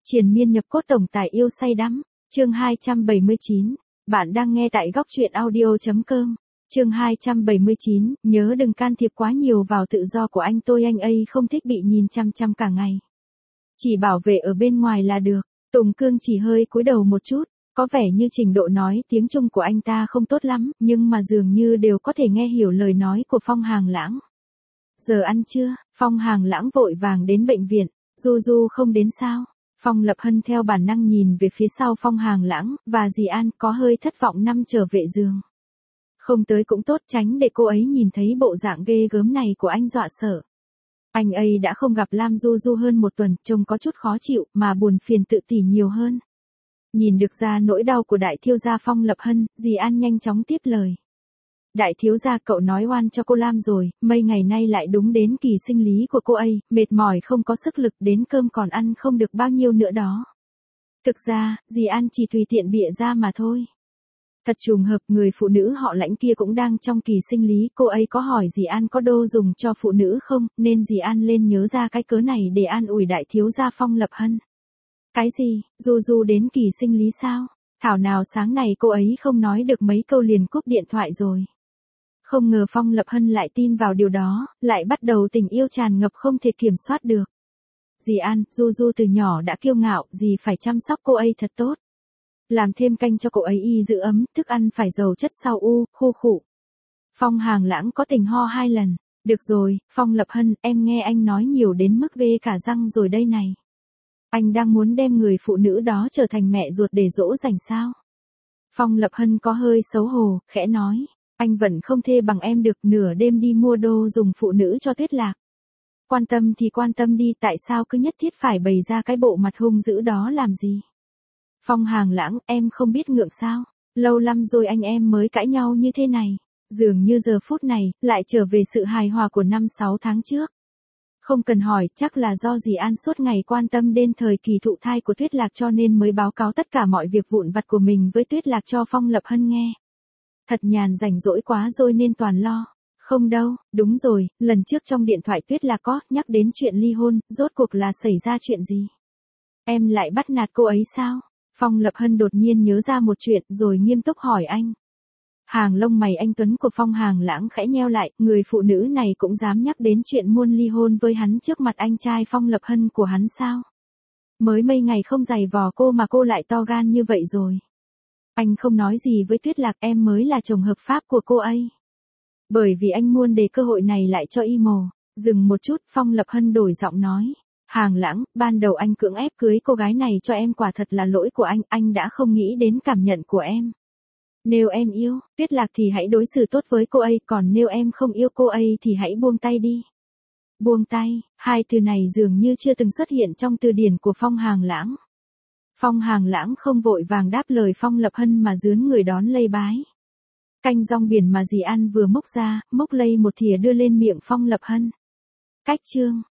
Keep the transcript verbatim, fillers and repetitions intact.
Triền miên nhập cốt tổng tài yêu say đắm. Chương hai trăm bảy mươi chín. Bạn đang nghe tại góc truyện audio chấm com. Chương hai trăm bảy mươi chín, nhớ đừng can thiệp quá nhiều vào tự do của anh tôi, anh ấy không thích bị nhìn chăm chăm cả ngày. Chỉ bảo vệ ở bên ngoài là được. Tùng Cương chỉ hơi cúi đầu một chút, có vẻ như trình độ nói tiếng Trung của anh ta không tốt lắm, nhưng mà dường như đều có thể nghe hiểu lời nói của Phong Hàng Lãng. Giờ ăn trưa, Phong Hàng Lãng vội vàng đến bệnh viện. Du Du không đến sao? Phong Lập Hân theo bản năng nhìn về phía sau Phong Hàng Lãng, và dì An có hơi thất vọng nằm trở về giường. Không tới cũng tốt, tránh để cô ấy nhìn thấy bộ dạng ghê gớm này của anh dọa sợ. Anh ấy đã không gặp Lam Du Du hơn một tuần, trông có chút khó chịu, mà buồn phiền tự tỉ nhiều hơn. Nhìn được ra nỗi đau của đại thiếu gia Phong Lập Hân, dì An nhanh chóng tiếp lời. Đại thiếu gia, cậu nói oan cho cô Lam rồi, mấy ngày nay lại đúng đến kỳ sinh lý của cô ấy, mệt mỏi không có sức lực, đến cơm còn ăn không được bao nhiêu nữa đó. Thực ra, dì An chỉ tùy tiện bịa ra mà thôi. Thật trùng hợp, người phụ nữ họ Lãnh kia cũng đang trong kỳ sinh lý, cô ấy có hỏi dì An có đô dùng cho phụ nữ không, nên dì An lên nhớ ra cái cớ này để an ủi đại thiếu gia Phong Lập Hân. Cái gì, Du Du đến kỳ sinh lý sao? Thảo nào sáng này cô ấy không nói được mấy câu liền cúp điện thoại rồi. Không ngờ Phong Lập Hân lại tin vào điều đó, lại bắt đầu tình yêu tràn ngập không thể kiểm soát được. Dì An, Du Du từ nhỏ đã kiêu ngạo, dì phải chăm sóc cô ấy thật tốt. Làm thêm canh cho cô ấy y giữ ấm, thức ăn phải giàu chất sau u, khô khủ. Phong Hàng Lãng có tình ho hai lần. Được rồi, Phong Lập Hân, em nghe anh nói nhiều đến mức ghê cả răng rồi đây này. Anh đang muốn đem người phụ nữ đó trở thành mẹ ruột để dỗ dành sao? Phong Lập Hân có hơi xấu hổ, khẽ nói. Anh vẫn không thê bằng em được, nửa đêm đi mua đô dùng phụ nữ cho Tuyết Lạc. Quan tâm thì quan tâm đi, tại sao cứ nhất thiết phải bày ra cái bộ mặt hung dữ đó làm gì? Phong Hàng Lãng, em không biết ngượng sao? Lâu lắm rồi anh em mới cãi nhau như thế này. Dường như giờ phút này, lại trở về sự hài hòa của năm sáu tháng trước. Không cần hỏi, chắc là do dì An suốt ngày quan tâm đến thời kỳ thụ thai của Tuyết Lạc cho nên mới báo cáo tất cả mọi việc vụn vặt của mình với Tuyết Lạc cho Phong Lập Hân nghe. Thật nhàn rảnh rỗi quá rồi nên toàn lo. Không đâu, đúng rồi, lần trước trong điện thoại Tuyết Lạc có nhắc đến chuyện ly hôn, rốt cuộc là xảy ra chuyện gì? Em lại bắt nạt cô ấy sao? Phong Lập Hân đột nhiên nhớ ra một chuyện rồi nghiêm túc hỏi anh. Hàng lông mày anh tuấn của Phong Hàng Lãng khẽ nheo lại, người phụ nữ này cũng dám nhắc đến chuyện muôn ly hôn với hắn trước mặt anh trai Phong Lập Hân của hắn sao? Mới mấy ngày không giày vò cô mà cô lại to gan như vậy rồi. Anh không nói gì với Tuyết Lạc, em mới là chồng hợp pháp của cô ấy. Bởi vì anh muốn để cơ hội này lại cho y mồ. Dừng một chút, Phong Lập Hân đổi giọng nói. Hàng Lãng, ban đầu anh cưỡng ép cưới cô gái này cho em quả thật là lỗi của anh, anh đã không nghĩ đến cảm nhận của em. Nếu em yêu Tuyết Lạc thì hãy đối xử tốt với cô ấy, còn nếu em không yêu cô ấy thì hãy buông tay đi. Buông tay, hai từ này dường như chưa từng xuất hiện trong từ điển của Phong Hàng Lãng. Phong Hàng Lãng không vội vàng đáp lời Phong Lập Hân mà dướn người đón lây bái. Canh rong biển mà dì An vừa múc ra, múc lây một thìa đưa lên miệng Phong Lập Hân. Cách chương,